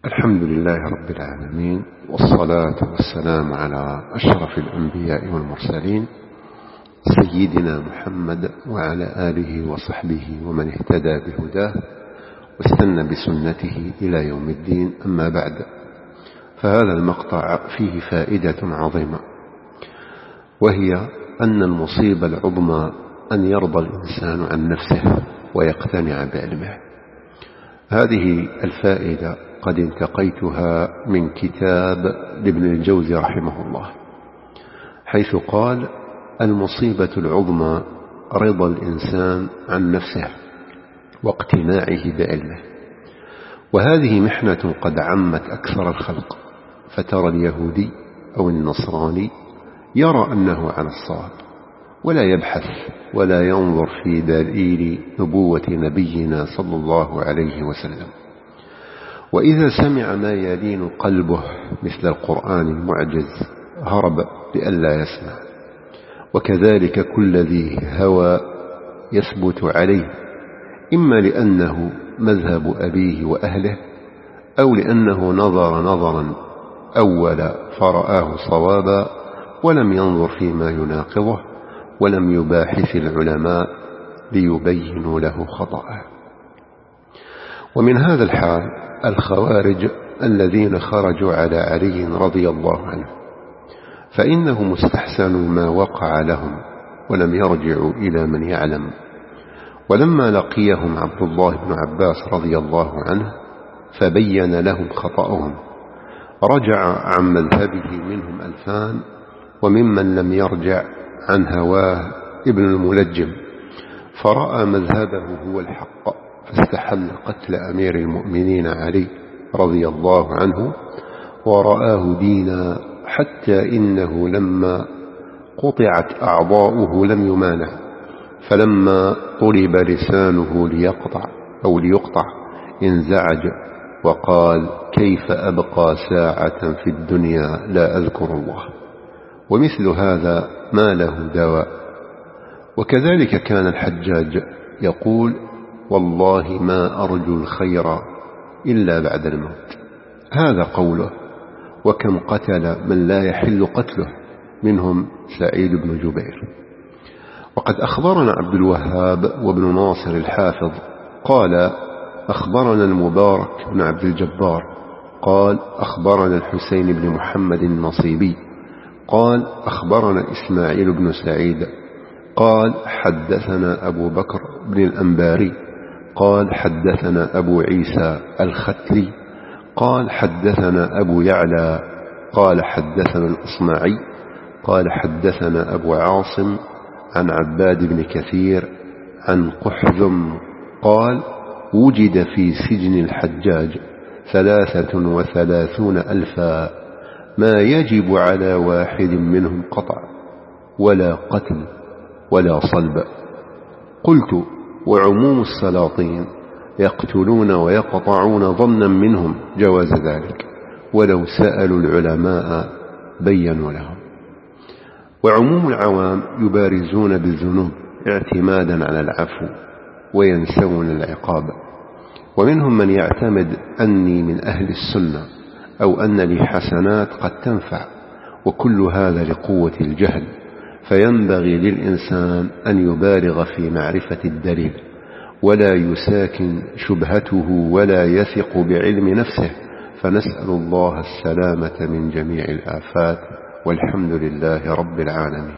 الحمد لله رب العالمين، والصلاة والسلام على أشرف الأنبياء والمرسلين سيدنا محمد وعلى آله وصحبه ومن اهتدى بهداه واستنى بسنته إلى يوم الدين. أما بعد، فهذا المقطع فيه فائدة عظيمة، وهي أن المصيبة العظمى أن يرضى الإنسان عن نفسه ويقتنع بعلمه. هذه الفائدة قد انتقيتها من كتاب لابن الجوزي رحمه الله، حيث قال: المصيبة العظمى رضا الإنسان عن نفسه واقتناعه بعلمه. وهذه محنة قد عمت أكثر الخلق، فترى اليهودي أو النصراني يرى أنه على الصواب، ولا يبحث ولا ينظر في دليل نبوة نبينا صلى الله عليه وسلم. وإذا سمع ما يلين قلبه مثل القرآن المعجز هرب لئلا يسمع. وكذلك كل ذي هوى يثبت عليه، إما لأنه مذهب أبيه وأهله، أو لأنه نظر نظرا أول فرآه صوابا ولم ينظر فيما يناقضه، ولم يباحث العلماء ليبينوا له خطأه. ومن هذا الحال الخوارج الذين خرجوا على علي رضي الله عنه، فإنهم استحسنوا ما وقع لهم ولم يرجعوا إلى من يعلم. ولما لقيهم عبد الله بن عباس رضي الله عنه فبين لهم خطأهم، رجع عن مذهبه منهم 2000، وممن لم يرجع عن هواه ابن الملجم، فرأى مذهبه هو الحق، فاستحل قتل أمير المؤمنين علي رضي الله عنه ورآه دينا، حتى إنه لما قطعت أعضاؤه لم يمانع، فلما طلب لسانه ليقطع انزعج وقال: كيف أبقى ساعة في الدنيا لا أذكر الله؟ ومثل هذا ما له دواء. وكذلك كان الحجاج يقول: والله ما أرجو الخير إلا بعد الموت. هذا قوله. وكم قتل من لا يحل قتله، منهم سعيد بن جبير. وقد أخبرنا عبد الوهاب وابن ناصر الحافظ قال: أخبرنا المبارك بن عبد الجبار قال: أخبرنا الحسين بن محمد النصيبي قال: أخبرنا إسماعيل بن سعيد قال: حدثنا أبو بكر بن الأنباري قال: حدثنا أبو عيسى الختلي قال: حدثنا أبو يعلى قال: حدثنا الأصمعي قال: حدثنا أبو عاصم عن عباد بن كثير عن قحذم قال: وجد في سجن الحجاج 33,000 ما يجب على واحد منهم قطع ولا قتل ولا صلب. قلت: وعموم السلاطين يقتلون ويقطعون ظنا منهم جواز ذلك، ولو سألوا العلماء بينوا لهم. وعموم العوام يبارزون بالذنوب اعتمادا على العفو وينسون العقاب. ومنهم من يعتمد أني من أهل السنة، أو أن لي حسنات قد تنفع، وكل هذا لقوة الجهل. فينبغي للإنسان أن يبالغ في معرفة الدليل، ولا يساكن شبهته ولا يثق بعلم نفسه. فنسأل الله السلامة من جميع الآفات، والحمد لله رب العالمين.